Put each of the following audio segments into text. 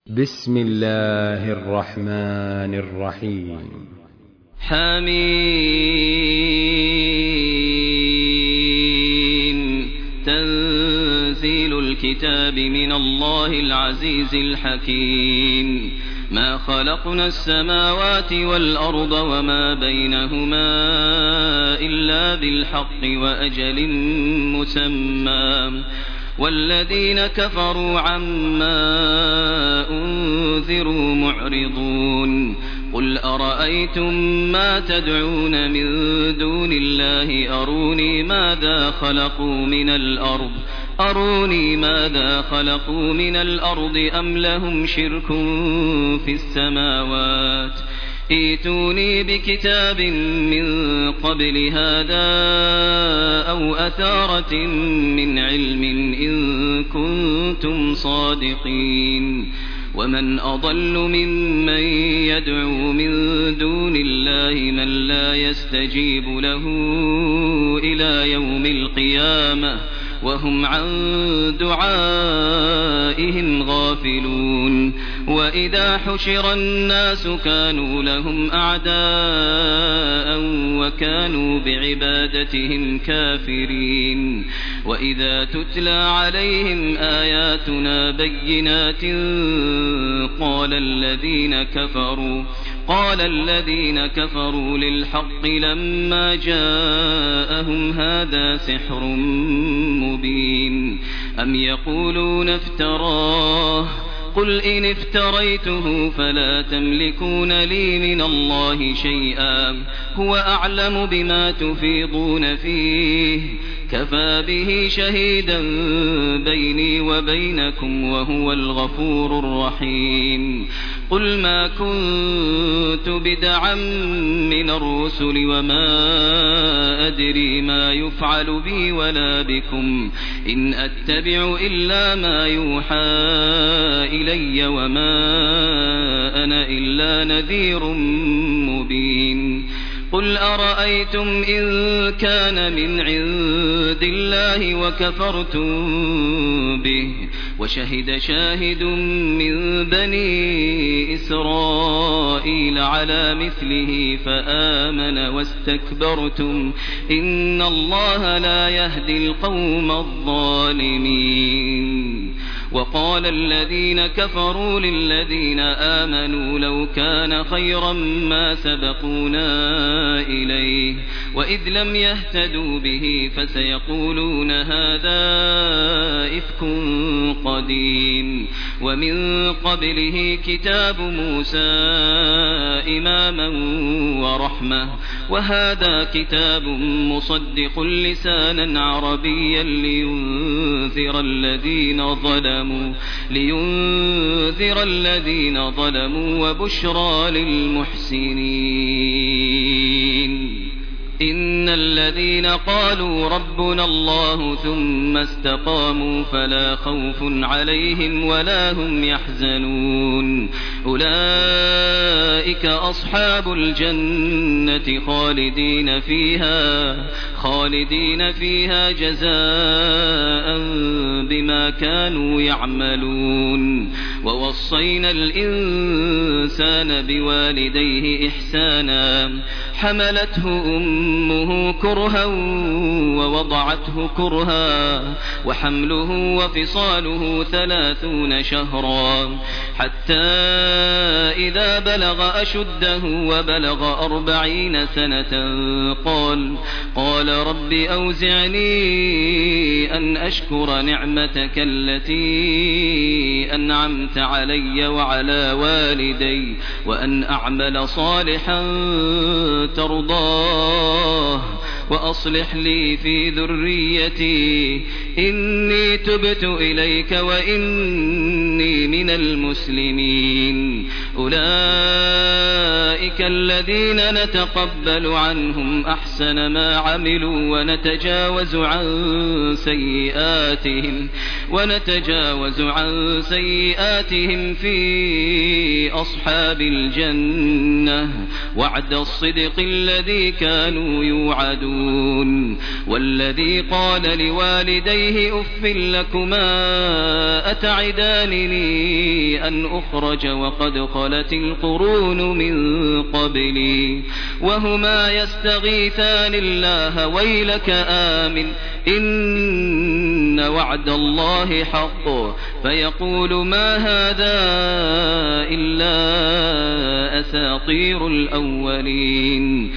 بسم الله الرحمن الرحيم. حميم. تنزيل الكتاب من الله العزيز الحكيم. ما خلقنا السماوات والأرض وما بينهما إلا بالحق وأجل مسمى، والذين كفروا عما أنذروا معرضون. قل أرأيتم ما تدعون من دون الله أروني ماذا خلقوا من الأرض أم لهم شرك في السماوات. ائتوني بكتاب من قبل هذا أو أثارة من علم إن كنتم صادقين. ومن أضل ممن يدعو من دون الله من لا يستجيب له إلى يوم القيامة وهم عن دعائهم غافلون. وإذا حشر الناس كانوا لهم أعداء وكانوا بعبادتهم كافرين. وإذا تتلى عليهم آياتنا بينات قال الذين كفروا للحق لما جاءهم هذا سحر مبين. أم يقولون افتراه قل إن افتريته فلا تملكون لي من الله شيئا هو أعلم بما تفيضون فيه كفى به شهيدا بيني وبينكم وهو الغفور الرحيم. قل ما كنت بدعا من الرسل وما أدري ما يفعل بي ولا بكم إن أتبع إلا ما يوحى إلي وما أنا إلا نذير مبين. قل أرأيتم إن كان من عند الله وكفرتم به وشهد شاهد من بني إسرائيل على مثله فآمن واستكبرتم إن الله لا يهدي القوم الظالمين. وقال الذين كفروا للذين آمنوا لو كان خيرا ما سبقونا إليه وإذ لم يهتدوا به فسيقولون هذا إفك قديم. ومن قبله كتاب موسى إماما ورحمة وهذا كتاب مصدق لسانا عربيا لينذر الذين ظلموا وبشرى للمحسنين. إن الذين قالوا ربنا الله ثم استقاموا فلا خوف عليهم ولا هم يحزنون. أولئك أصحاب الجنة خالدين فيها جزاء بما كانوا يعملون. ووصينا الإنسان بوالديه إحسانا حملته أمه كرها ووضعته كرها وحمله وفصاله 30 شهرا حتى إذا بلغ أشده وبلغ 40 سنة قال رب أوزعني أن أشكر نعمتك التي أنعمت علي وعلى والدي وأن أعمل صالحا ترضاه وأصلح لي في ذريتي إني تبت إليك وإني من المسلمين. أولئك الذين نتقبل عنهم أحسن ما عملوا ونتجاوز عن سيئاتهم في أصحاب الجنة وعد الصدق الذي كانوا يوعدون. والذي قال لوالديه أف لكما أتعدانني يأتيني أن أخرج وقد خلت القرون من قبلي وهما يستغيثان الله ويلك آمن إن وعد الله حق فيقول ما هذا إلا أساطير الأولين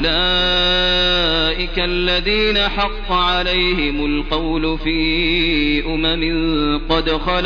أولئك الذين حق عليهم القول في قد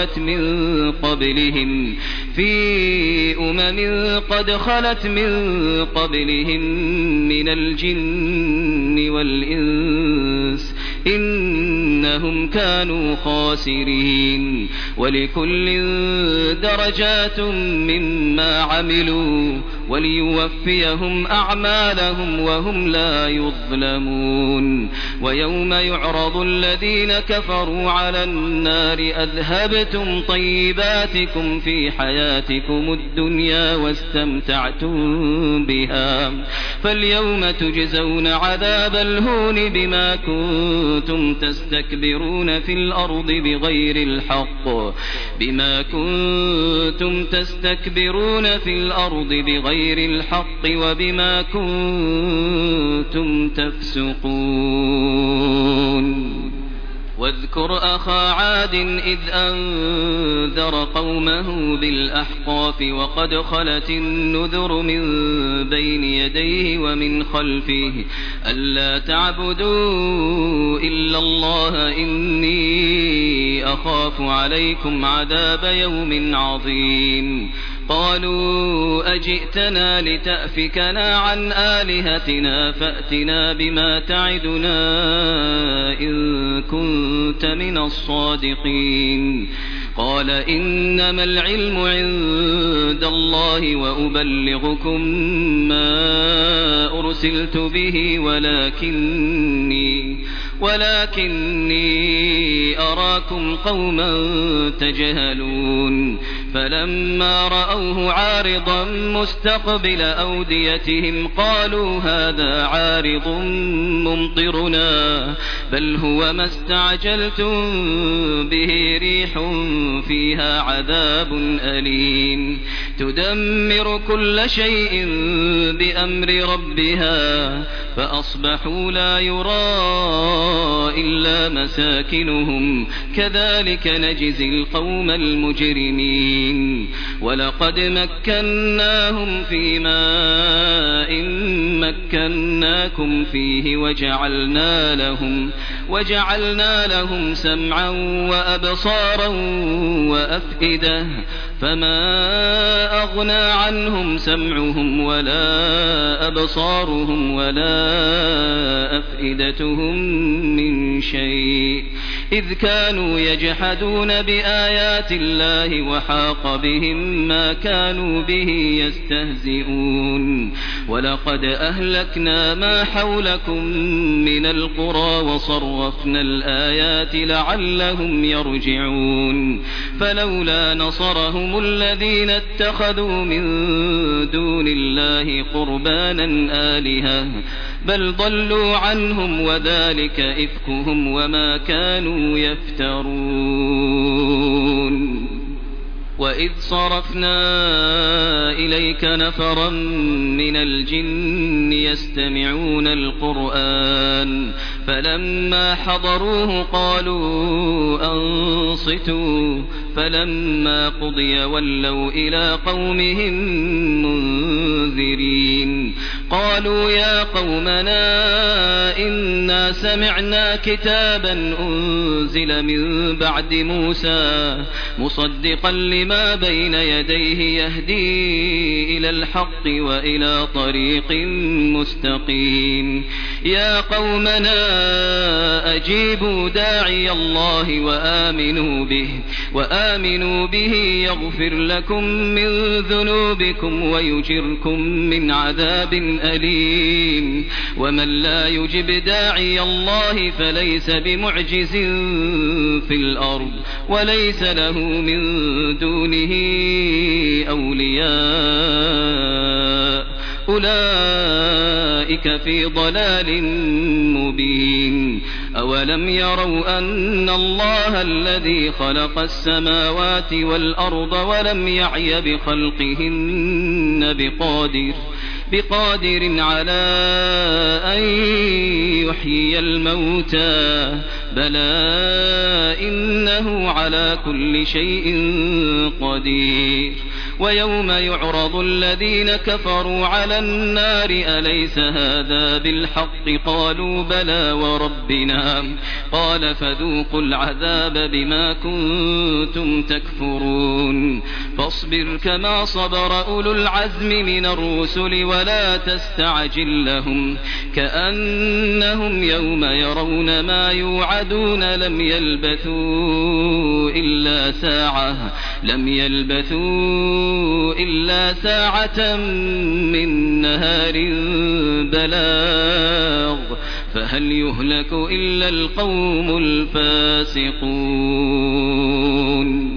خلت من قبلهم من الجن والإنس إنهم كانوا خاسرين ولكل درجات مما عملوا وليوفيهم أعمالهم وهم لا يظلمون ويوم يعرض الذين كفروا على النار أذهبتم طيباتكم في حياتكم الدنيا واستمتعتم بها فاليوم تجزون عذاب الهون بما كنتم تستكبرون في الأرض بغير الحق وبما كنتم تفسقون واذكر أخا عاد إذ أنذر قومه بالأحقاف وقد خلت النذر من بين يديه ومن خلفه ألا تعبدوا إلا الله إني أخاف عليكم عذاب يوم عظيم قالوا أجئتنا لتأفكنا عن آلهتنا فأتنا بما تعدنا إن كنت من الصادقين قال إنما العلم عند الله وأبلغكم ما أرسلت به ولكني أراكم قوما تجهلون فلما رأوه عارضا مستقبل أوديتهم قالوا هذا عارض ممطرنا بل هو ما استعجلتم به ريح فيها عذاب أليم تدمر كل شيء بأمر ربها فأصبحوا لا يرى إلا مساكنهم كذلك نجزي القوم المجرمين ولقد مكناهم في ماء مكناكم فيه وجعلنا لهم سمعا وأبصارا وأفئدة فما أغنى عنهم سمعهم ولا أبصارهم ولا أفئدتهم من شيء إذ كانوا يجحدون بآيات الله وحاق بهم ما كانوا به يستهزئون ولقد أهلكنا ما حولكم من القرى وصرفنا الآيات لعلهم يرجعون فلولا نصرهم الذين اتخذوا من دون الله قربانا آلهة بل ضلوا عنهم وذلك إفكهم وما كانوا يفترون وإذ صرفنا إليك نفرا من الجن يستمعون القرآن فلما حضروه قالوا أنصتوا فلما قضي ولوا إلى قومهم منذرين قالوا يا قومنا إنا سمعنا كتابا أنزل من بعد موسى مصدقا لما بين يديه يهدي إلى الحق وإلى طريق مستقيم يا قومنا أجيبوا داعي الله وآمنوا به يغفر لكم من ذنوبكم ويجركم من عذاب أليم ومن لا يجب داعي الله فليس بمعجز في الأرض وليس له من دونه أولياء أولئك في ضلال مبين أولم يروا أن الله الذي خلق السماوات والأرض ولم يعي بخلقهن بقادر على أن يحيي الموتى بلى إنه على كل شيء قدير ويوم يعرض الذين كفروا على النار أليس هذا بالحق قالوا بلى وربنا قال فذوقوا العذاب بما كنتم تكفرون فاصبر كما صبر أولو العزم من الرسل ولا تستعجل لهم كأنهم يوم يرون ما يوعدون لم يلبثوا إلا ساعة من نهار بلاغ فهل يهلك إلا القوم الفاسقون